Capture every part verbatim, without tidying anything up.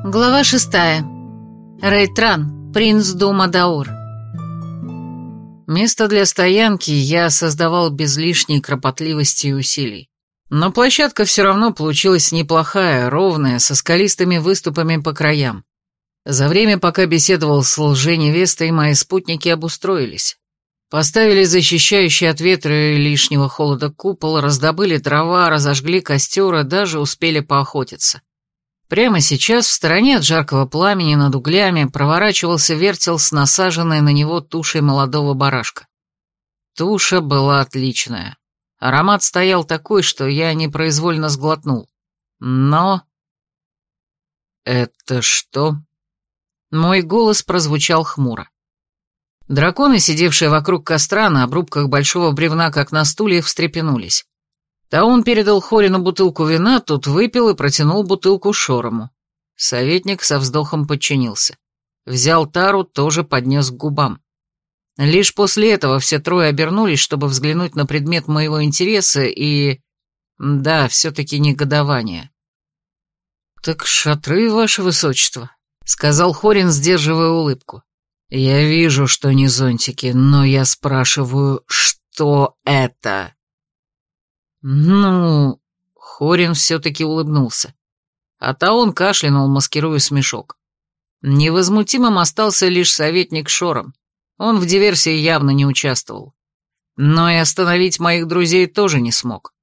Глава шестая. Рейтран, принц дома Даор. Место для стоянки я создавал без лишней кропотливости и усилий. Но площадка все равно получилась неплохая, ровная, со скалистыми выступами по краям. За время, пока беседовал с лженевестой, мои спутники обустроились. Поставили защищающий от ветра и лишнего холода купол, раздобыли дрова, разожгли костер и даже успели поохотиться. Прямо сейчас в стороне от жаркого пламени над углями проворачивался вертел с насаженной на него тушей молодого барашка. Туша была отличная. Аромат стоял такой, что я непроизвольно сглотнул. Но... «Это что?» Мой голос прозвучал хмуро. Драконы, сидевшие вокруг костра на обрубках большого бревна, как на стуле, встрепенулись. Таун передал Хорину бутылку вина, тот выпил и протянул бутылку Шорому. Советник со вздохом подчинился. Взял тару, тоже поднес к губам. Лишь после этого все трое обернулись, чтобы взглянуть на предмет моего интереса и... да, все-таки негодование. «Так шатры, ваше высочество», — сказал Хорин, сдерживая улыбку. «Я вижу, что не зонтики, но я спрашиваю, что это?» «Ну...» — Хорин все-таки улыбнулся. А Таун кашлянул, маскируя смешок. Невозмутимым остался лишь советник Шором. Он в диверсии явно не участвовал. Но и остановить моих друзей тоже не смог.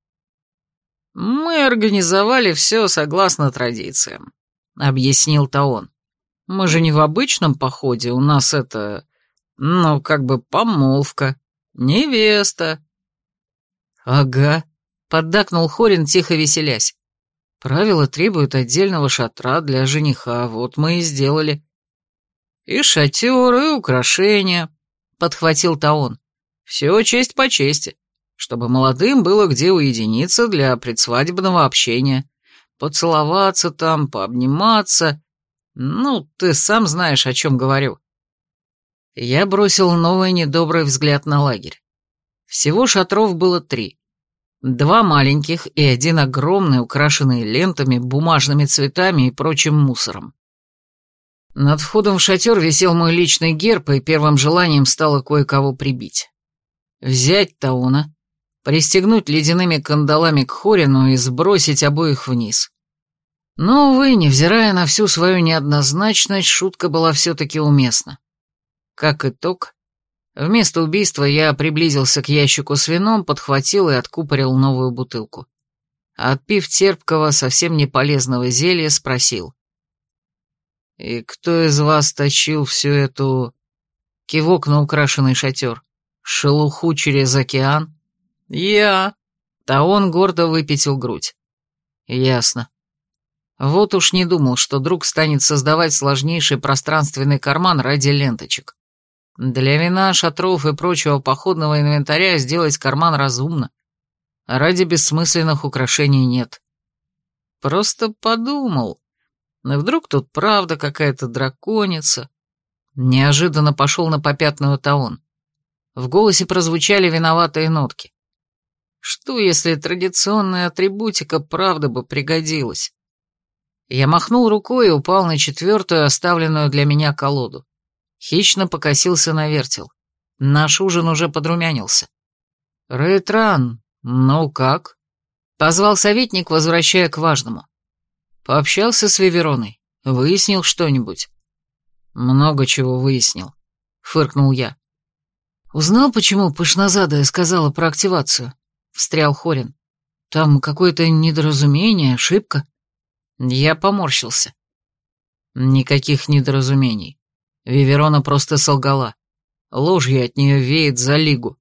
«Мы организовали все согласно традициям», — объяснил Таун. «Мы же не в обычном походе, у нас это... ну, как бы помолвка, невеста». «Ага», — поддакнул Хорин, тихо веселясь. «Правила требуют отдельного шатра для жениха, вот мы и сделали». «И шатер, и украшения», — подхватил Таон. «Все честь по чести, чтобы молодым было где уединиться для предсвадебного общения, поцеловаться там, пообниматься. Ну, ты сам знаешь, о чем говорю». Я бросил новый недобрый взгляд на лагерь. Всего шатров было три. Два маленьких и один огромный, украшенный лентами, бумажными цветами и прочим мусором. Над входом в шатер висел мой личный герб, и первым желанием стало кое-кого прибить. Взять Тауна, пристегнуть ледяными кандалами к Хорину и сбросить обоих вниз. Но, увы, невзирая на всю свою неоднозначность, шутка была все-таки уместна. Как итог... Вместо убийства я приблизился к ящику с вином, подхватил и откупорил новую бутылку. Отпив терпкого, совсем не полезного зелья, спросил. «И кто из вас точил всю эту...» Кивок на украшенный шатер. «Шелуху через океан?» «Я...» Таон гордо выпятил грудь. «Ясно. Вот уж не думал, что друг станет создавать сложнейший пространственный карман ради ленточек. Для вина, шатров и прочего походного инвентаря сделать карман разумно, а ради бессмысленных украшений нет. Просто подумал, вдруг тут правда какая-то драконица». Неожиданно пошел на попятную Таон. В голосе прозвучали виноватые нотки. Что, если традиционная атрибутика правда бы пригодилась? Я махнул рукой и упал на четвертую, оставленную для меня колоду. Хищно покосился на вертел. Наш ужин уже подрумянился. «Рейтран, ну как?» — позвал советник, возвращая к важному. «Пообщался с Вивероной? Выяснил что-нибудь?» «Много чего выяснил», — фыркнул я. «Узнал, почему Пышнозадая сказала про активацию?» — встрял Хорин. «Там какое-то недоразумение, ошибка?» Я поморщился. «Никаких недоразумений. Виверона просто солгала. Ложью от нее веет за лигу».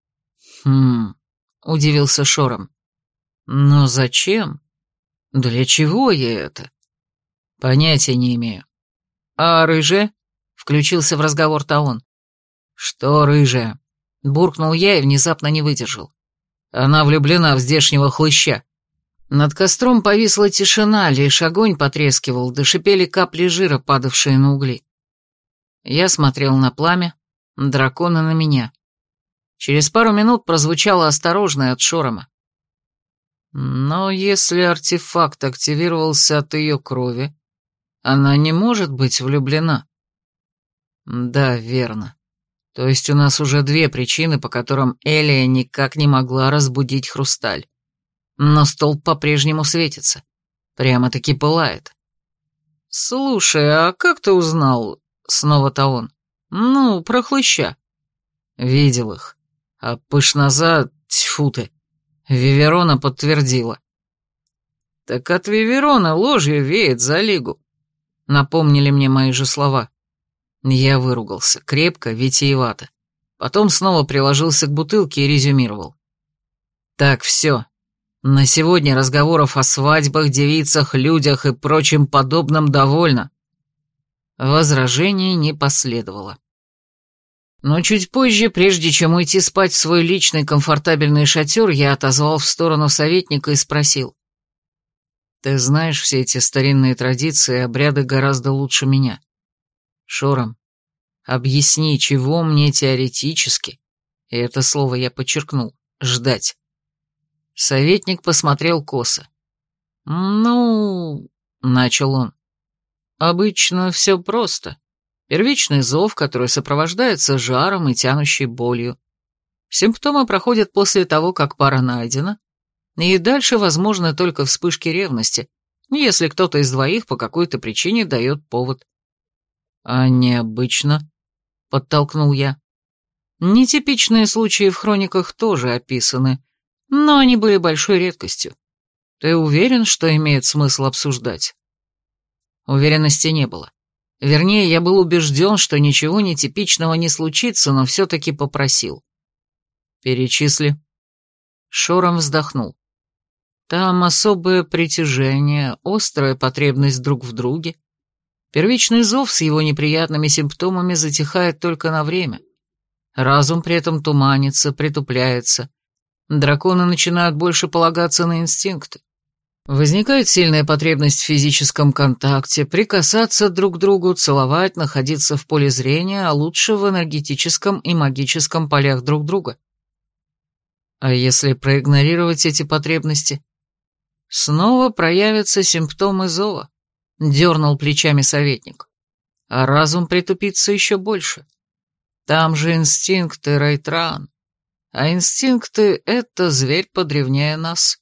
«Хм...» — удивился Шором. «Но зачем? Для чего ей это?» «Понятия не имею». «А рыжая?» — включился в разговор Таон. «Что рыжая?» — буркнул я и внезапно не выдержал. «Она влюблена в здешнего хлыща». Над костром повисла тишина, лишь огонь потрескивал, да шипели капли жира, падавшие на угли. Я смотрел на пламя, дракона на меня. Через пару минут прозвучало осторожное от Шорома. «Но если артефакт активировался от ее крови, Она не может быть влюблена. Да, верно. То есть у нас уже две причины, по которым Элия никак не могла разбудить Хрусталь. Но столб по-прежнему светится. Прямо-таки пылает. «Слушай, а как ты узнал?» Снова-то он. «Ну, про хлыща». Видел их. А пышноза, тьфу ты, Виверона подтвердила. «Так от Виверона ложью веет за лигу», — напомнили мне мои же слова. Я выругался, крепко, витиевато. Потом снова приложился к бутылке и резюмировал. «Так, все. На сегодня разговоров о свадьбах, девицах, людях и прочем подобном довольно». Возражений не последовало. Но чуть позже, прежде чем уйти спать в свой личный комфортабельный шатер, я отозвал в сторону советника и спросил. «Ты знаешь все эти старинные традиции и обряды гораздо лучше меня. Шорам, объясни, чего мне теоретически, и это слово я подчеркнул, ждать». Советник посмотрел косо. «Ну...» — начал он. «Обычно все просто. Первичный зов, который сопровождается жаром и тянущей болью. Симптомы проходят после того, как пара найдена, и дальше возможны только вспышки ревности, если кто-то из двоих по какой-то причине дает повод». «А необычно?» — подтолкнул я. «Нетипичные случаи в хрониках тоже описаны, но они были большой редкостью. Ты уверен, что имеет смысл обсуждать?» Уверенности не было. Вернее, я был убежден, что ничего нетипичного не случится, но все-таки попросил. «Перечисли». Шорам вздохнул. «Там особое притяжение, острая потребность друг в друге. Первичный зов с его неприятными симптомами затихает только на время. Разум при этом туманится, притупляется. Драконы начинают больше полагаться на инстинкты. Возникает сильная потребность в физическом контакте, прикасаться друг к другу, целовать, находиться в поле зрения, а лучше в энергетическом и магическом полях друг друга. А если проигнорировать эти потребности? Снова проявятся симптомы зова», — дернул плечами советник. «А разум притупится еще больше. Там же инстинкты, Райтран. А инстинкты — это зверь подревнее нас».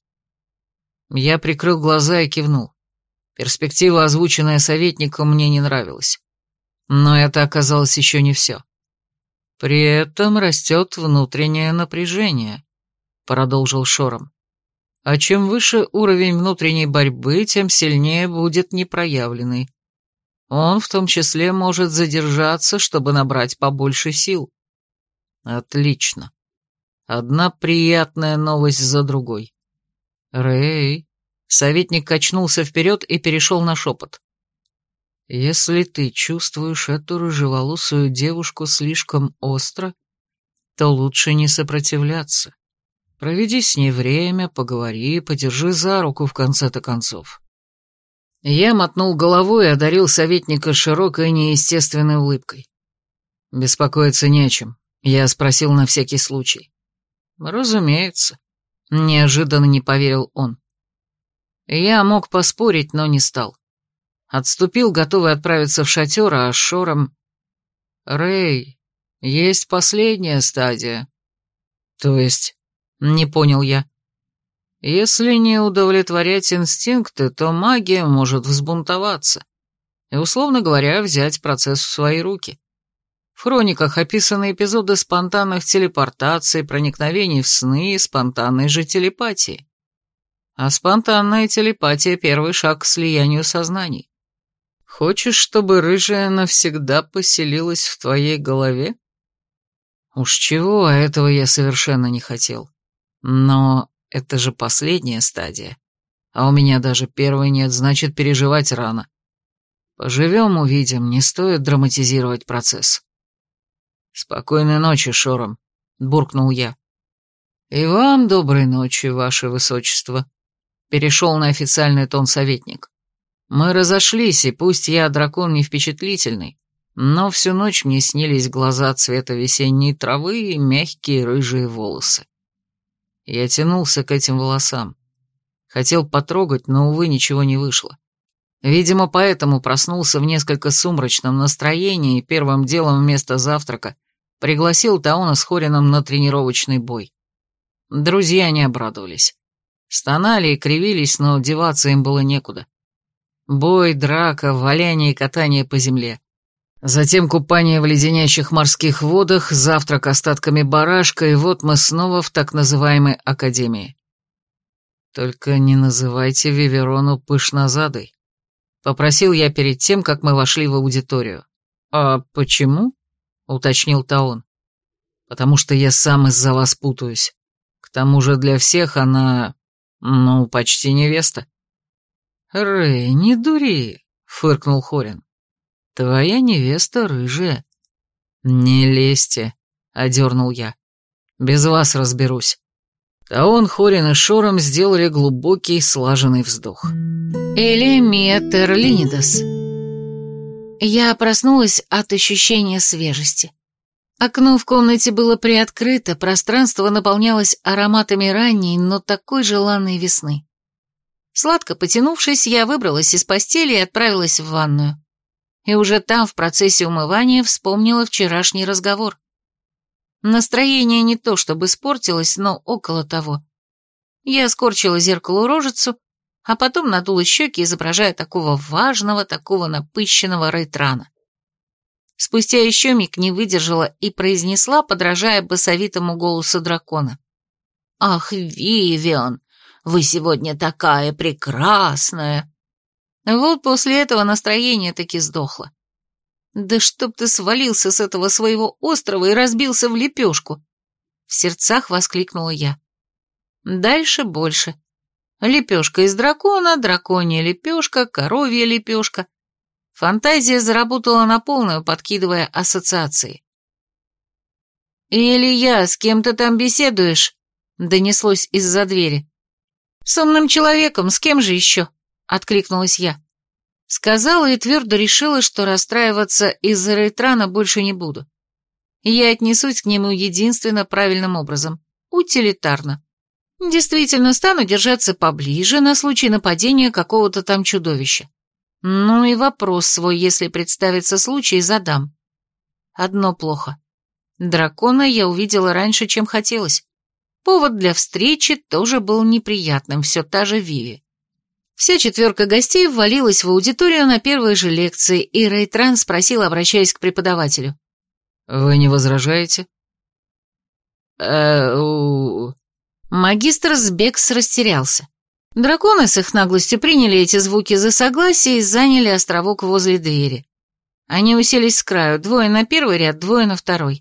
Я прикрыл глаза и кивнул. Перспектива, озвученная советником, мне не нравилась. Но это оказалось еще не все. «При этом растет внутреннее напряжение», — продолжил Шорам. «А чем выше уровень внутренней борьбы, тем сильнее будет непроявленный. Он в том числе может задержаться, чтобы набрать побольше сил». «Отлично. Одна приятная новость за другой». «Рэй», — советник качнулся вперед и перешел на шепот. «Если ты чувствуешь эту рыжеволосую девушку слишком остро, то лучше не сопротивляться. Проведи с ней время, поговори, подержи за руку в конце-то концов». Я мотнул головой и одарил советника широкой неестественной улыбкой. «Беспокоиться не о чем», — я спросил на всякий случай. «Разумеется». Неожиданно не поверил он. Я мог поспорить, но не стал. Отступил, готовый отправиться в шатер, а с Шором... «Рэй, есть последняя стадия». «То есть?» — не понял я. «Если не удовлетворять инстинкты, то магия может взбунтоваться и, условно говоря, взять процесс в свои руки. В хрониках описаны эпизоды спонтанных телепортаций, проникновений в сны и спонтанной же телепатии. А спонтанная телепатия — первый шаг к слиянию сознаний. Хочешь, чтобы рыжая навсегда поселилась в твоей голове? Уж чего, а этого я совершенно не хотел. Но это же последняя стадия. А у меня даже первой нет, значит, переживать рано. Поживем, увидим, не стоит драматизировать процесс». «Спокойной ночи, Шорам», — буркнул я. «И вам доброй ночи, ваше высочество», — перешел на официальный тон советник. «Мы разошлись, и пусть я дракон не впечатлительный, но всю ночь мне снились глаза цвета весенней травы и мягкие рыжие волосы. Я тянулся к этим волосам. Хотел потрогать, но, увы, ничего не вышло. Видимо, поэтому проснулся в несколько сумрачном настроении и первым делом вместо завтрака пригласил Таона с Хорином на тренировочный бой. Друзья не обрадовались. Стонали и кривились, но деваться им было некуда. Бой, драка, валяние и катание по земле. Затем купание в леденящих морских водах, завтрак остатками барашка, и вот мы снова в так называемой академии. «Только не называйте Виверону пышнозадой», — попросил я перед тем, как мы вошли в аудиторию. «А почему?» — уточнил Таон. «Потому что я сам из-за вас путаюсь. К тому же для всех она, ну, почти невеста». «Рэй, не дури», — фыркнул Хорин. «Твоя невеста рыжая». «Не лезьте», — одернул я. «Без вас разберусь». Таон, Хорин и Шором сделали глубокий, слаженный вздох. Элемия Терлинидас. Я проснулась от ощущения свежести. Окно в комнате было приоткрыто, пространство наполнялось ароматами ранней, но такой желанной весны. Сладко потянувшись, я выбралась из постели и отправилась в ванную. И уже там, в процессе умывания, вспомнила вчерашний разговор. Настроение не то чтобы испортилось, но около того. Я скорчила зеркалу рожицу, а потом надула щеки, изображая такого важного, такого напыщенного Рейтрана. Спустя еще миг не выдержала и произнесла, подражая басовитому голосу дракона. «Ах, Вивиан, вы сегодня такая прекрасная!» Вот после этого настроение таки сдохло. «Да чтоб ты свалился с этого своего острова и разбился в лепешку!» В сердцах воскликнула я. Дальше больше. Лепешка из дракона, драконья лепешка, коровья лепешка. Фантазия заработала на полную, подкидывая ассоциации. «Илья, с кем ты там беседуешь?» — донеслось из-за двери. «С умным человеком, с кем же еще?» — откликнулась я. Сказала и твердо решила, что расстраиваться из-за Рейтрана больше не буду. Я отнесусь к нему единственно правильным образом, утилитарно. Действительно, стану держаться поближе на случай нападения какого-то там чудовища. Ну и вопрос свой, если представится случай, задам. Одно плохо. Дракона я увидела раньше, чем хотелось. Повод для встречи тоже был неприятным, все та же Виви. Вся четверка гостей ввалилась в аудиторию на первой же лекции, и Рейтран спросил, обращаясь к преподавателю. «Вы не возражаете?» «Э-у...» Магистр Сбекс растерялся. Драконы с их наглостью приняли эти звуки за согласие и заняли островок возле двери. Они уселись с краю, двое на первый ряд, двое на второй.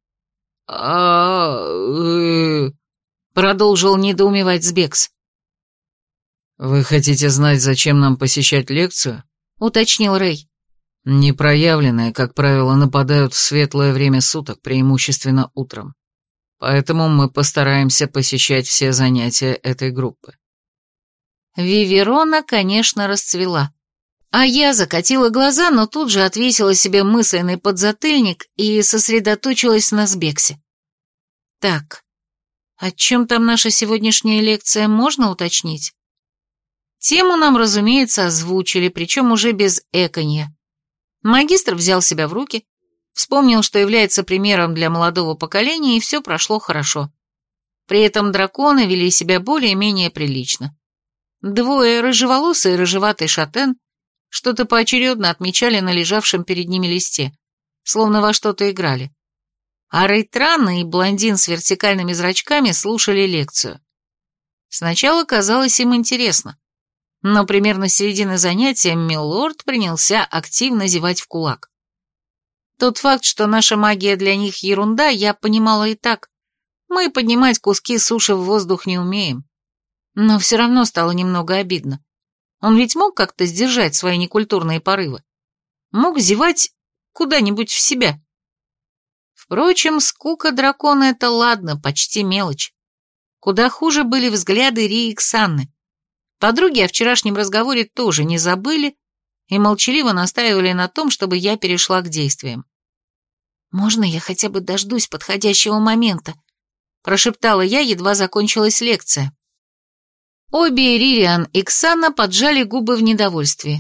а продолжил недоумевать Сбекс. «Вы хотите знать, зачем нам посещать лекцию?» — уточнил Рэй. «Непроявленные, как правило, нападают в светлое время суток, преимущественно утром. Поэтому мы постараемся посещать все занятия этой группы». Виверона, конечно, расцвела. А я закатила глаза, но тут же отвесила себе мысленный подзатыльник и сосредоточилась на Сбексе. Так, о чем там наша сегодняшняя лекция, можно уточнить? Тему нам, разумеется, озвучили, причем уже без эканья. Магистр взял себя в руки, вспомнил, что является примером для молодого поколения, и все прошло хорошо. При этом драконы вели себя более-менее прилично. Двое, рыжеволосый и рыжеватый шатен, что-то поочередно отмечали на лежавшем перед ними листе, словно во что-то играли. А Рейтран и блондин с вертикальными зрачками слушали лекцию. Сначала казалось им интересно, но примерно с середины занятия милорд принялся активно зевать в кулак. Тот факт, что наша магия для них ерунда, я понимала и так. Мы поднимать куски суши в воздух не умеем. Но все равно стало немного обидно. Он ведь мог как-то сдержать свои некультурные порывы. Мог зевать куда-нибудь в себя. Впрочем, скука дракона — это ладно, почти мелочь. Куда хуже были взгляды Ри и Ксанны. Подруги о вчерашнем разговоре тоже не забыли и молчаливо настаивали на том, чтобы я перешла к действиям. «Можно я хотя бы дождусь подходящего момента?» — прошептала я, едва закончилась лекция. Обе Ририан и Ксана поджали губы в недовольстве.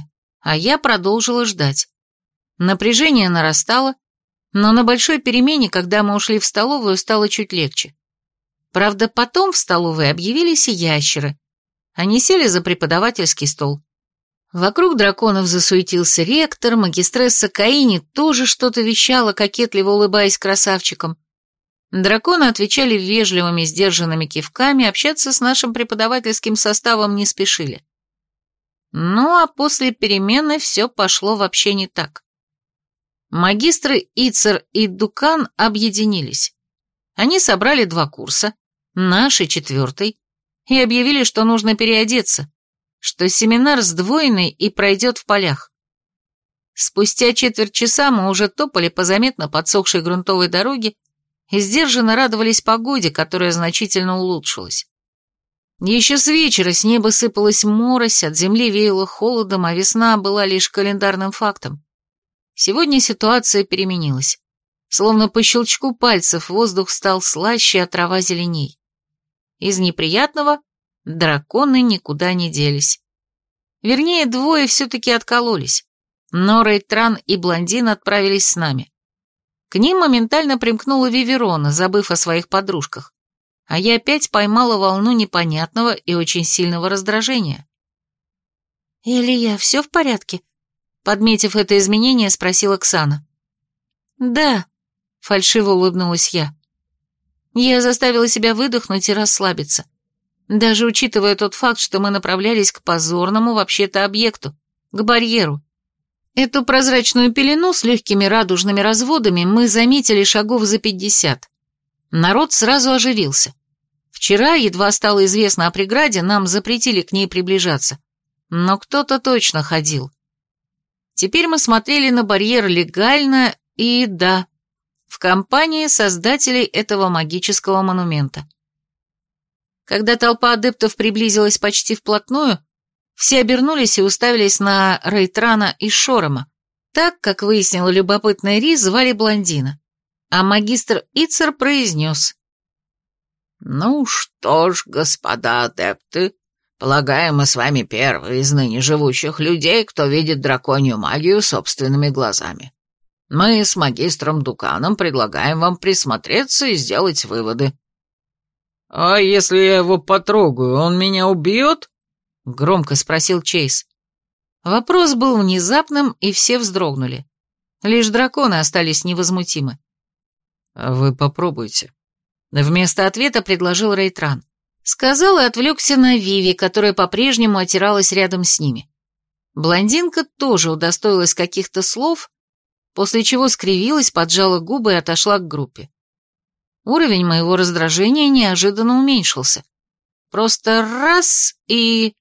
а я продолжила ждать. Напряжение нарастало, но на большой перемене, когда мы ушли в столовую, стало чуть легче. Правда, потом в столовой объявились и ящеры. Они сели за преподавательский стол. Вокруг драконов засуетился ректор, магистресса Каини тоже что-то вещала, кокетливо улыбаясь красавчикам. Драконы отвечали вежливыми, сдержанными кивками, общаться с нашим преподавательским составом не спешили. Ну, а после перемены все пошло вообще не так. Магистры Ицер и Дукан объединились. Они собрали два курса, наш и четвертый, и объявили, что нужно переодеться, что семинар сдвоенный и пройдет в полях. Спустя четверть часа мы уже топали по заметно подсохшей грунтовой дороге и сдержанно радовались погоде, которая значительно улучшилась. Еще с вечера с неба сыпалась морось, от земли веяло холодом, а весна была лишь календарным фактом. Сегодня ситуация переменилась. Словно по щелчку пальцев воздух стал слаще, а трава зеленей. Из неприятного драконы никуда не делись. Вернее, двое все-таки откололись, но Рейтран и Блондин отправились с нами. К ним моментально примкнула Виверона, забыв о своих подружках, а я опять поймала волну непонятного и очень сильного раздражения. «Илья, все в порядке?» Подметив это изменение, спросила Ксана. «Да», — фальшиво улыбнулась я. Я заставила себя выдохнуть и расслабиться, даже учитывая тот факт, что мы направлялись к позорному вообще-то объекту, к барьеру. Эту прозрачную пелену с легкими радужными разводами мы заметили шагов за пятьдесят. Народ сразу оживился. Вчера, едва стало известно о преграде, нам запретили к ней приближаться, но кто-то точно ходил. Теперь мы смотрели на барьер легально и, да, в компании создателей этого магического монумента. Когда толпа адептов приблизилась почти вплотную, все обернулись и уставились на Рейтрана и Шорома, так, как выяснила любопытная Ри, звали Блондина, а магистр Ицер произнес: «Ну что ж, господа адепты, полагаю, мы с вами первые из ныне живущих людей, кто видит драконью магию собственными глазами. Мы с магистром Дуканом предлагаем вам присмотреться и сделать выводы». «А если я его потрогаю, он меня убьет?» — громко спросил Чейз. Вопрос был внезапным, и все вздрогнули. Лишь драконы остались невозмутимы. «Вы попробуйте», — вместо ответа предложил Рейтран. Сказал и отвлекся на Виви, которая по-прежнему отиралась рядом с ними. Блондинка тоже удостоилась каких-то слов, после чего скривилась, поджала губы и отошла к группе. Уровень моего раздражения неожиданно уменьшился. Просто раз и...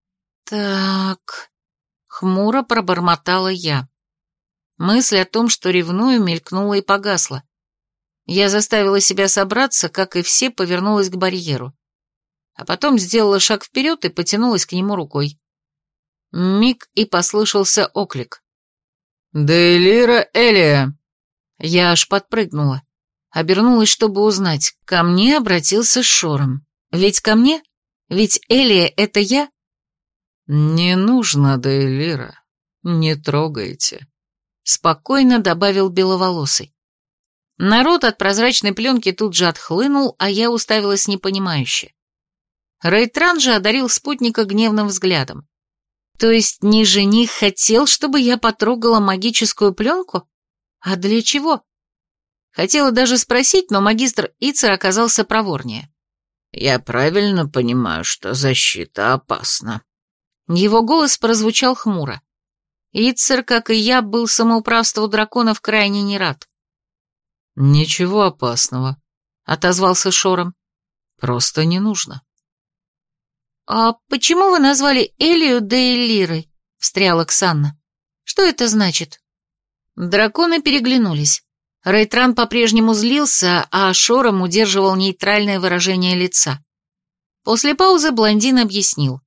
Так... Хмуро пробормотала я. Мысль о том, что ревную, мелькнула и погасла. Я заставила себя собраться, как и все, повернулась к барьеру. А потом сделала шаг вперед и потянулась к нему рукой. Миг, и послышался оклик. «Дейлира Элия!» Я аж подпрыгнула. Обернулась, чтобы узнать. Ко мне обратился Шором. Ведь ко мне? Ведь Элия — это я? «Не нужно, Дейлира, не трогайте», — спокойно добавил Беловолосый. Народ от прозрачной пленки тут же отхлынул, а я уставилась непонимающе. Рейтран же одарил спутника гневным взглядом. То есть не жених хотел, чтобы я потрогала магическую пленку? А для чего? Хотела даже спросить, но магистр Ицер оказался проворнее. «Я правильно понимаю, что защита опасна». Его голос прозвучал хмуро. Ицер, как и я, был самоуправству драконов крайне не рад. «Ничего опасного», — отозвался Шором. «Просто не нужно». «А почему вы назвали Элию Дейлирой?» — встряла Ксанна. «Что это значит?» Драконы переглянулись. Рейтран по-прежнему злился, а Шором удерживал нейтральное выражение лица. После паузы блондин объяснил.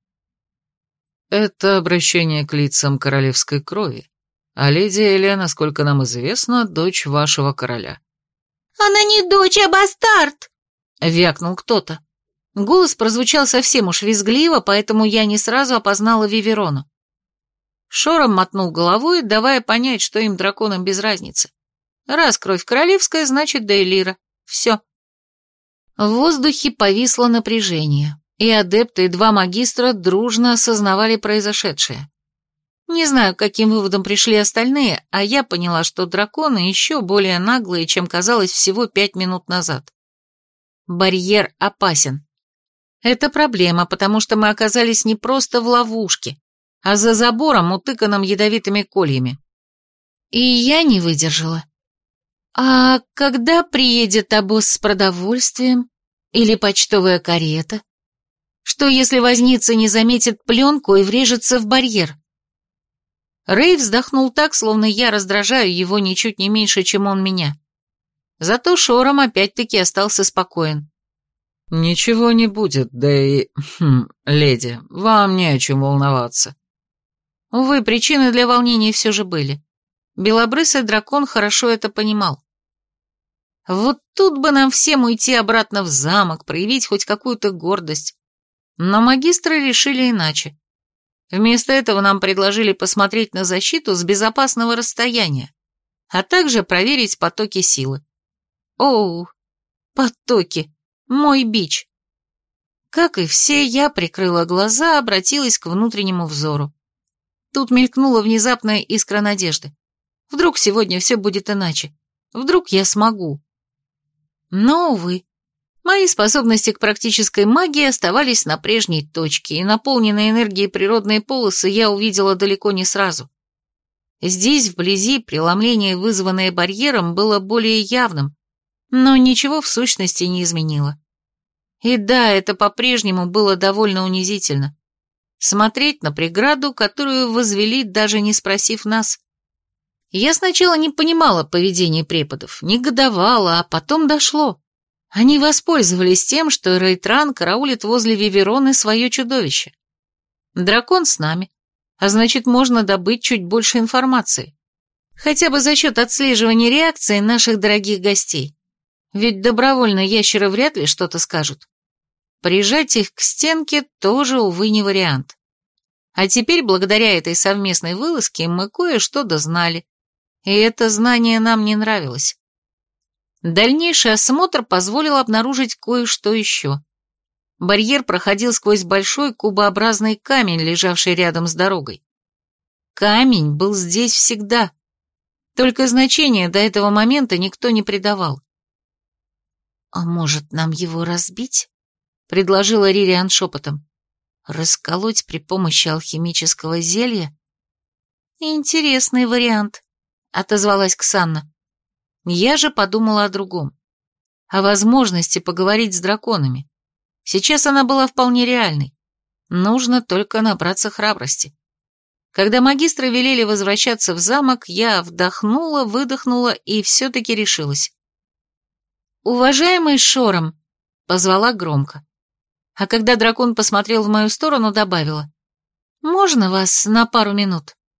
«Это обращение к лицам королевской крови, а леди Элия, насколько нам известно, дочь вашего короля». «Она не дочь, а бастард!» — вякнул кто-то. Голос прозвучал совсем уж визгливо, поэтому я не сразу опознала Виверону. Шором мотнул головой, давая понять, что им, драконам, без разницы. Раз кровь королевская, значит Дейлира. Все. В воздухе повисло напряжение, и адепты и два магистра дружно осознавали произошедшее. Не знаю, к каким выводам пришли остальные, а я поняла, что драконы еще более наглые, чем казалось всего пять минут назад. Барьер опасен. Это проблема, потому что мы оказались не просто в ловушке, а за забором, утыканным ядовитыми кольями. И я не выдержала. А когда приедет обоз с продовольствием? Или почтовая карета? Что, если возница не заметит пленку и врежется в барьер? Рэй вздохнул так, словно я раздражаю его ничуть не меньше, чем он меня. Зато Шором опять-таки остался спокоен. «Ничего не будет, да и... Хм, леди, вам не о чем волноваться». Увы, причины для волнения все же были. Белобрысый дракон хорошо это понимал. Вот тут бы нам всем уйти обратно в замок, проявить хоть какую-то гордость. Но магистры решили иначе. Вместо этого нам предложили посмотреть на защиту с безопасного расстояния, а также проверить потоки силы. Оу, потоки, мой бич. Как и все, я прикрыла глаза, обратилась к внутреннему взору. Тут мелькнула внезапная искра надежды. Вдруг сегодня все будет иначе. Вдруг я смогу. Но, увы, мои способности к практической магии оставались на прежней точке, и наполненные энергией природные полосы я увидела далеко не сразу. Здесь, вблизи, преломление, вызванное барьером, было более явным, но ничего в сущности не изменило. И да, это по-прежнему было довольно унизительно. Смотреть на преграду, которую возвели, даже не спросив нас. Я сначала не понимала поведения преподов, негодовала, а потом дошло. Они воспользовались тем, что Рейтран караулит возле Вивероны свое чудовище. Дракон с нами, а значит, можно добыть чуть больше информации. Хотя бы за счет отслеживания реакции наших дорогих гостей. Ведь добровольно ящеры вряд ли что-то скажут. Прижать их к стенке тоже, увы, не вариант. А теперь, благодаря этой совместной вылазке, мы кое-что дознали. И это знание нам не нравилось. Дальнейший осмотр позволил обнаружить кое-что еще. Барьер проходил сквозь большой кубообразный камень, лежавший рядом с дорогой. Камень был здесь всегда. Только значения до этого момента никто не придавал. «А может, нам его разбить?» — предложила Ририан шепотом. «Расколоть при помощи алхимического зелья?» «Интересный вариант», — отозвалась Ксанна. Я же подумала о другом. О возможности поговорить с драконами. Сейчас она была вполне реальной. Нужно только набраться храбрости. Когда магистры велели возвращаться в замок, я вдохнула, выдохнула и все-таки решилась. «Уважаемый Шором», — позвала громко. А когда дракон посмотрел в мою сторону, добавила. «Можно вас на пару минут?»